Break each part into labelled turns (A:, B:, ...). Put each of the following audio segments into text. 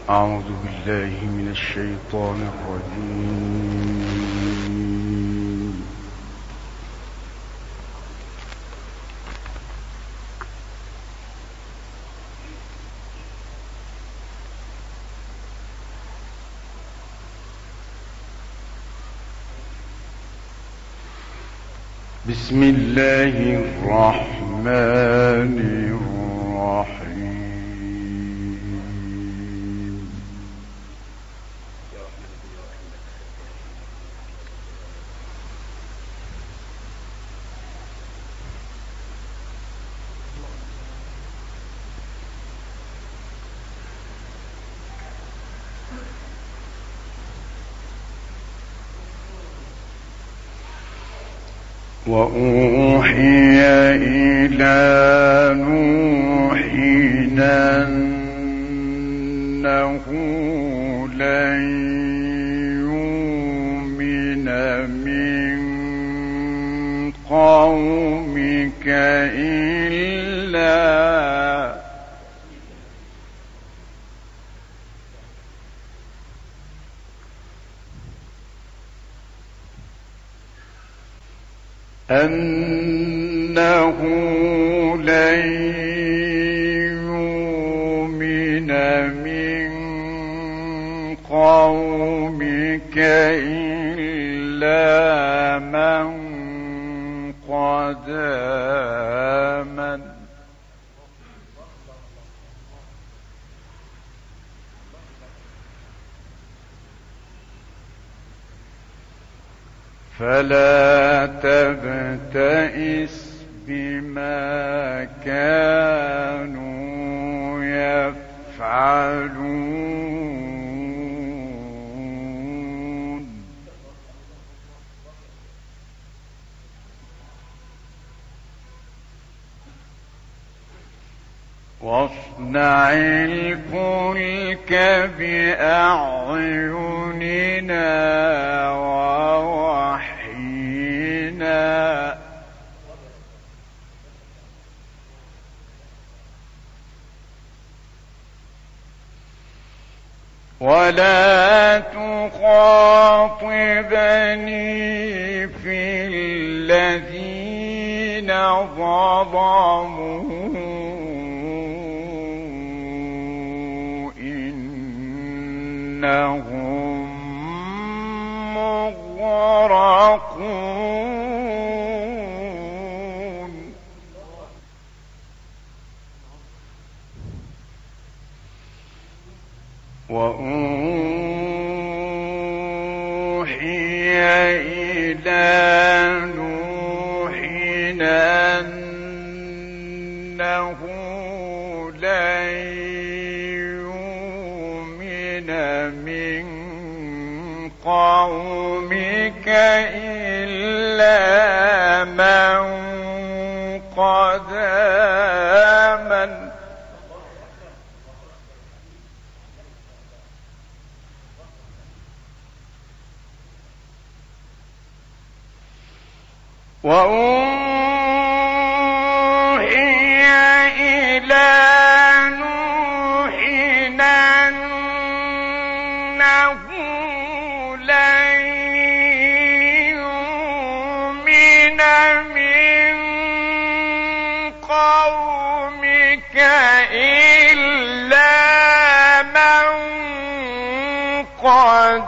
A: أعوذ بالله من الشيطان الرجيم. بسم الله الرحمن الرحيم. وأوحي إلى نوح أنه لن يؤمن من قومك إلا من قد آمن فلا تبتئس بما كانوا يفعلون واصنع الفلك بأعيننا ووحينا ولا تخاطبني في الذين ظلموا إنهم مغرقون وأوحي إلى نوح أنه لن يؤمن من قومك إلا من قد آمن وأوحي إلى نوح أنه لن يؤمن من قومك إلا من قد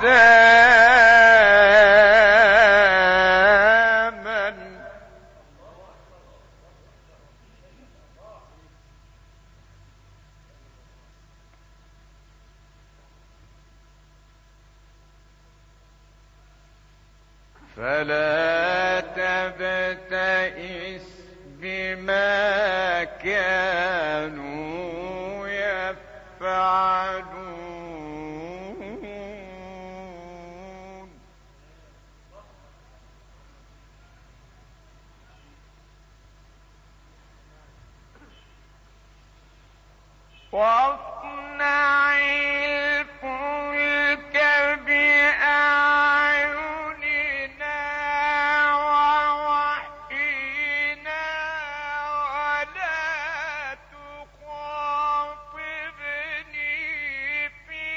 A: فلا تبتئس بما كانوا يفعلون واصنع الفلك بأعيننا ووحينا ولا تخاطبني في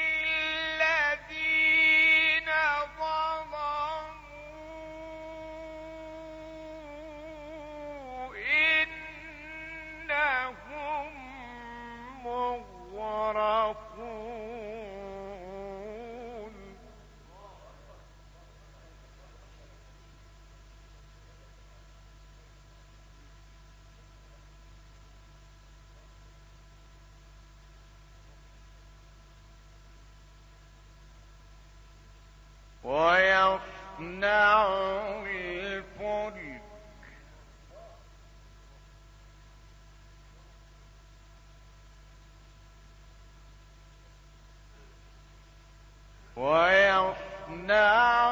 A: ويصنع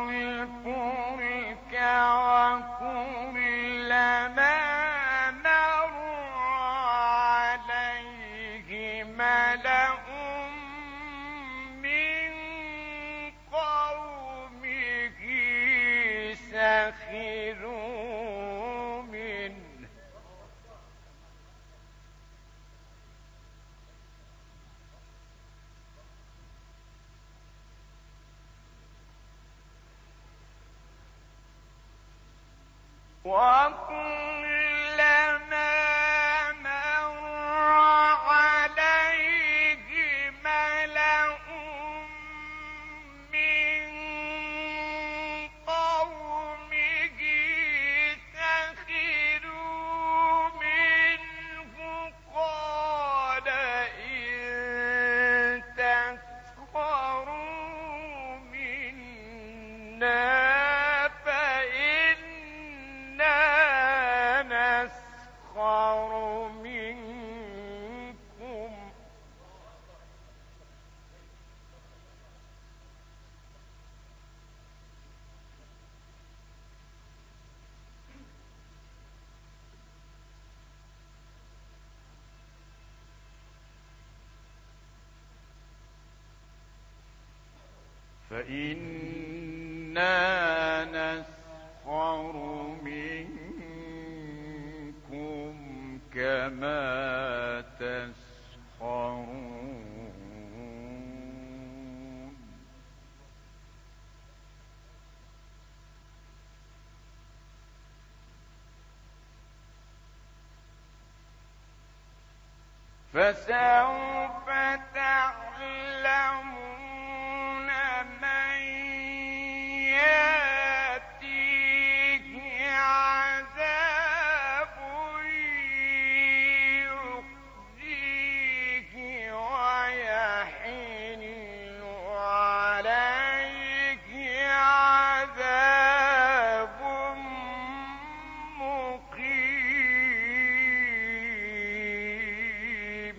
A: الفلك وكلما مر عليه ملأ من قومه سخروا منه وكلما مر عليه ملأ من قومه سخروا منه قال إن تسخروا منا نسخر منكم فإنا نسخر منكم كما تسخرون فسوف تعلمون من يأتيه عذاب يخزيه ويحل عليه عذاب مقيم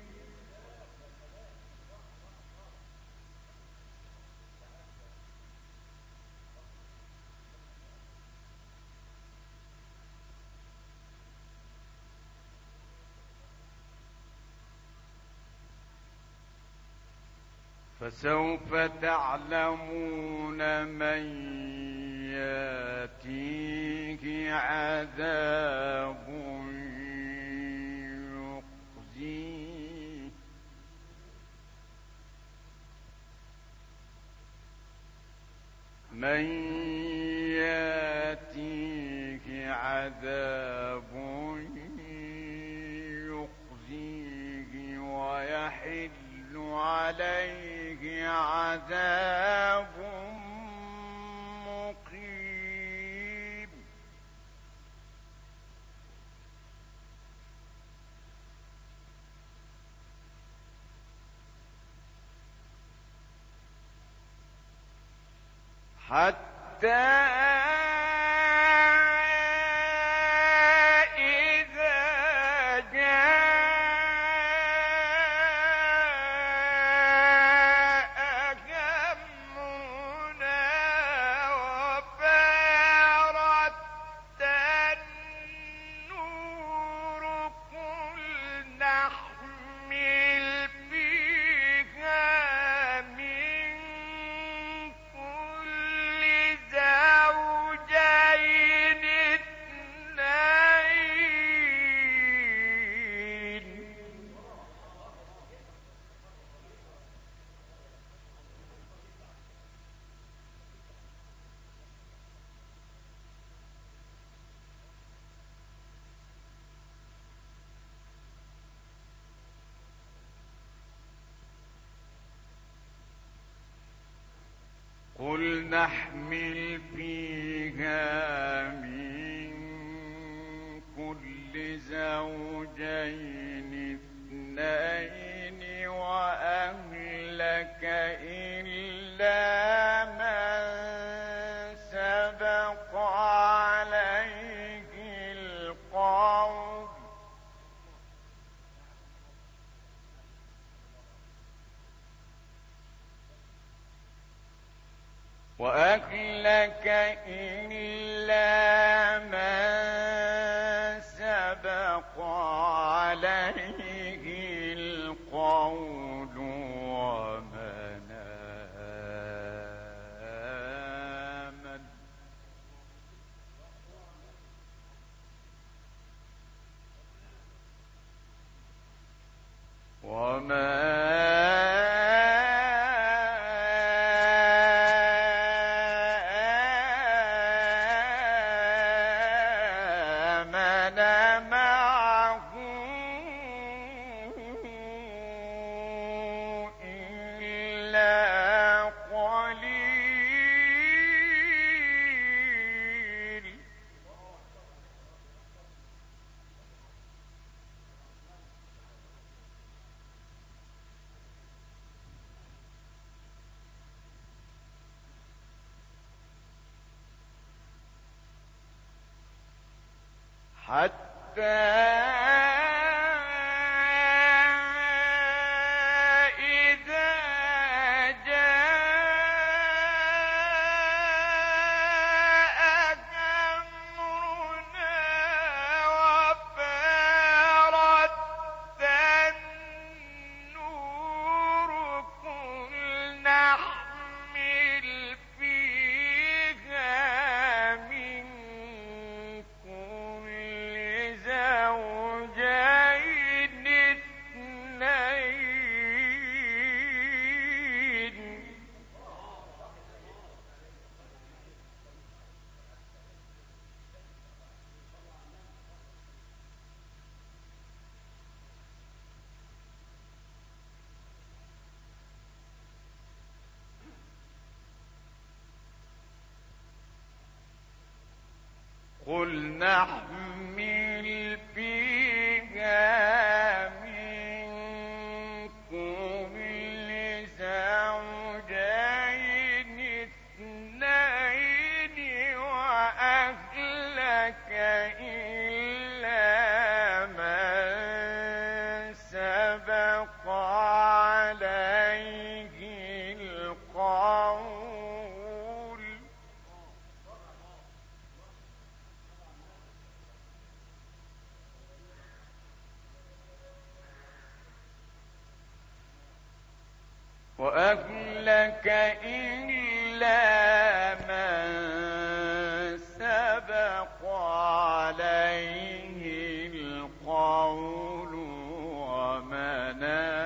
A: فسوف تعلمون من يأتيه عذاب يخزيه من يأتيه عذاب يخزيه ويحل عليه عذاب مقيم حتى قل نحمل فيها من كل زوجين اثنين وأهلك إلا من سبق عليه القول وأهلك إلا من سبق عليه القول ومن آمن. حتى قل نحمل فيها من كل زوجين اثنين وأهلك إلا من سبق عليه القول وأهلك إلا من سبق عليه القول ومن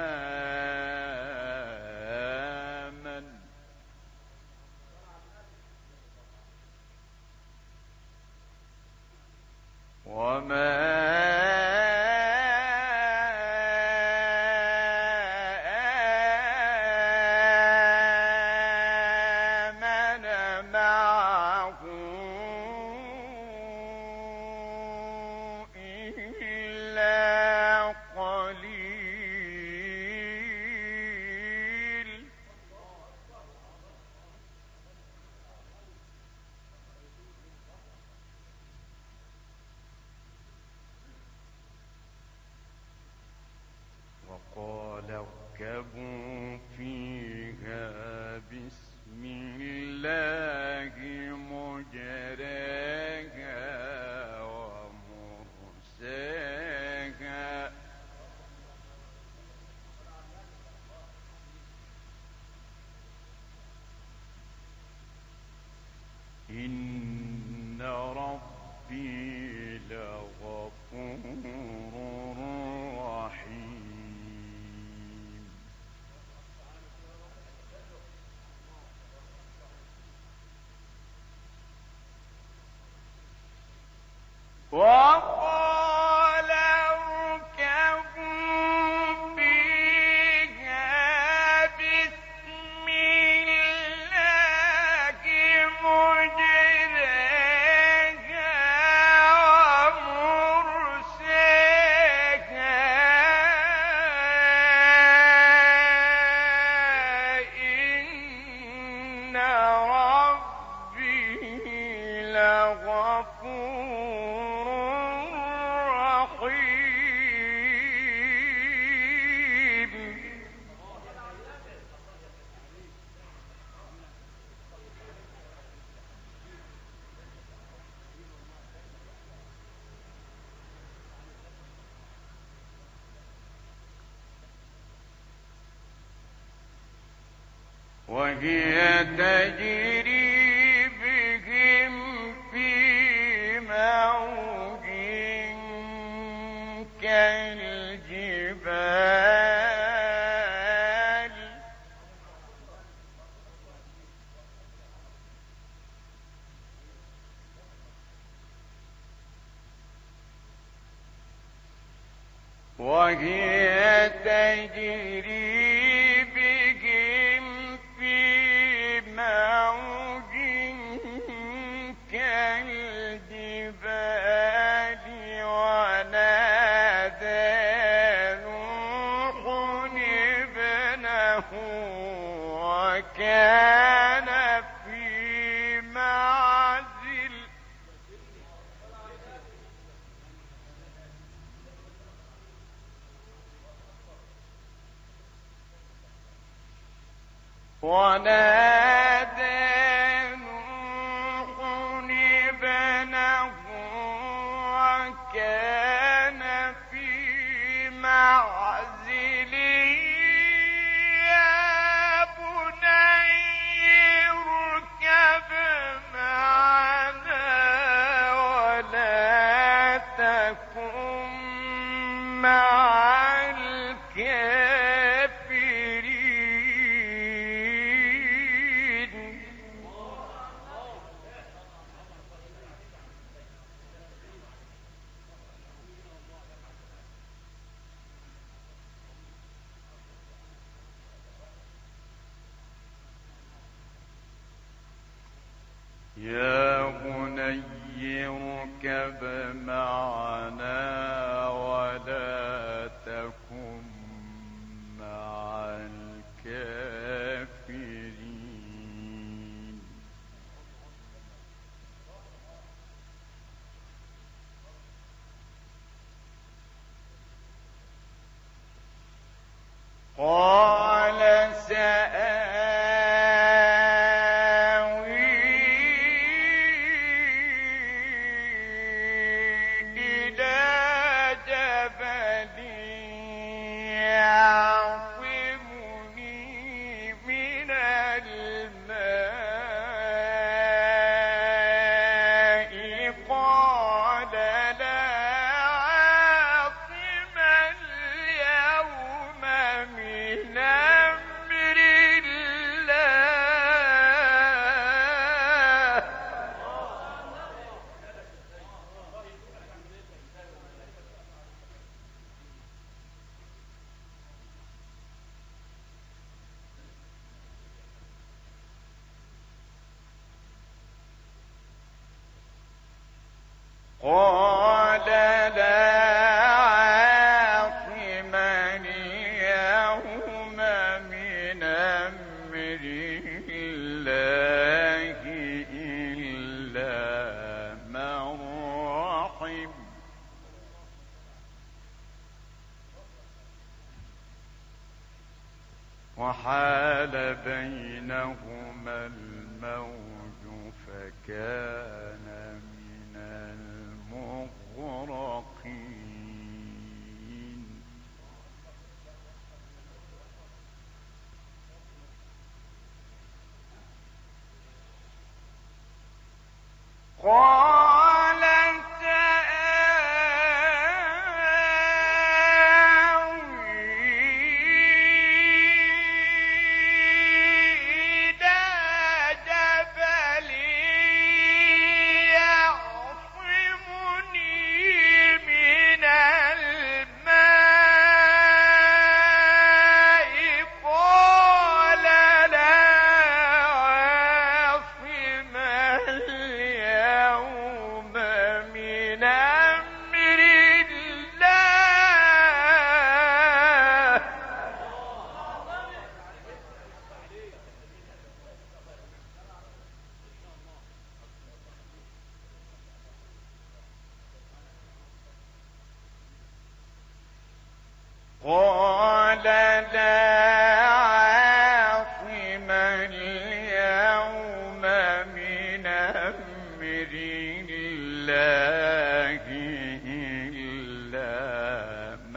A: آمن. وقال اركبوا فيها بسم الله مجريها ومرساها إن ربي لغفور رحيم. وهي تجري بهم في موج كالجبال وهي تجري بهم في موج كالجبال ونادى نوح ابنه وكان في معزل ونادى نوح ابنه وكان في معزل يا بني اركب معنا ولا تكن مع الكافرين يا بني اركب معنا ولا تكن مع الكافرين قال سآوي إلى جبل يعصمني من الماء قال لا عاصم اليوم من أمر الله قال لا عاصم اليوم من أمر الله إلا من رحم وحال بينهما الموج فكان من المغرقين قال قال لا عاصم اليوم من أمر الله إلا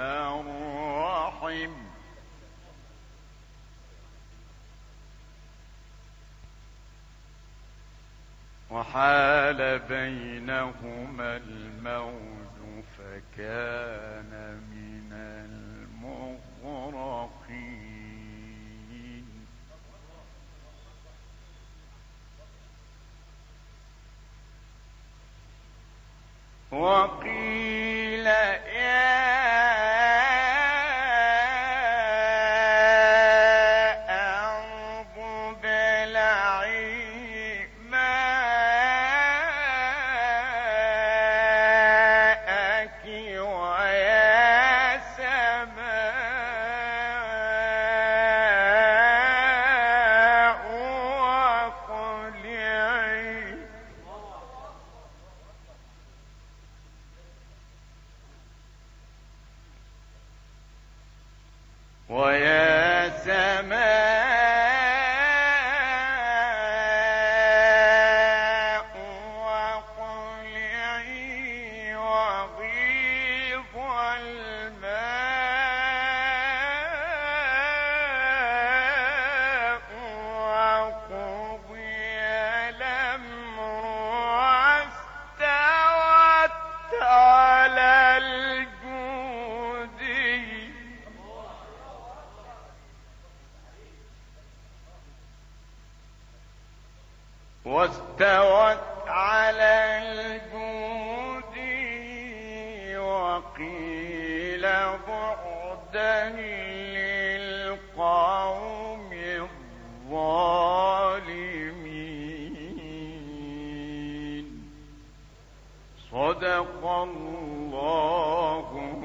A: من رحم وحال بينهما الموج فكان من المغرقين وقيل يا ويا سماء وقلعي وغيظ الماء وقضي الأمر واستوت على الجود وقيل بعدا للقوم الظالمين صدق الله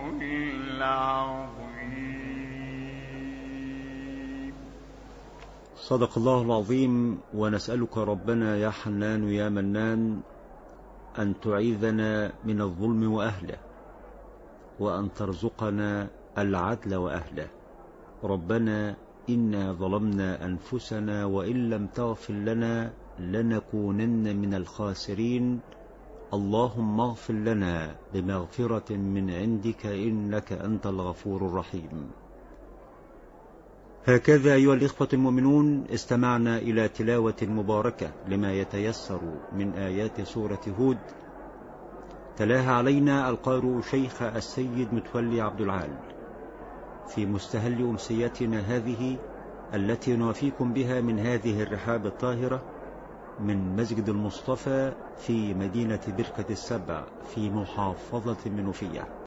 A: العظيم.
B: صدق الله العظيم. ونسألك ربنا يا حنان يا منان أن تعيذنا من الظلم وأهله، وأن ترزقنا العدل وأهله. ربنا إنا ظلمنا أنفسنا وإن لم تغفر لنا لنكونن من الخاسرين. اللهم اغفر لنا بمغفرة من عندك إنك أنت الغفور الرحيم. هكذا أيها الإخوة المؤمنون استمعنا إلى تلاوة مباركة لما يتيسر من آيات سورة هود، تلاها علينا القارئ شيخ السيد متولي عبد العال في مستهل أمسيتنا هذه التي نوافيكم بها من هذه الرحاب الطاهرة من مسجد المصطفى في مدينة بركة السبع في محافظة المنوفية.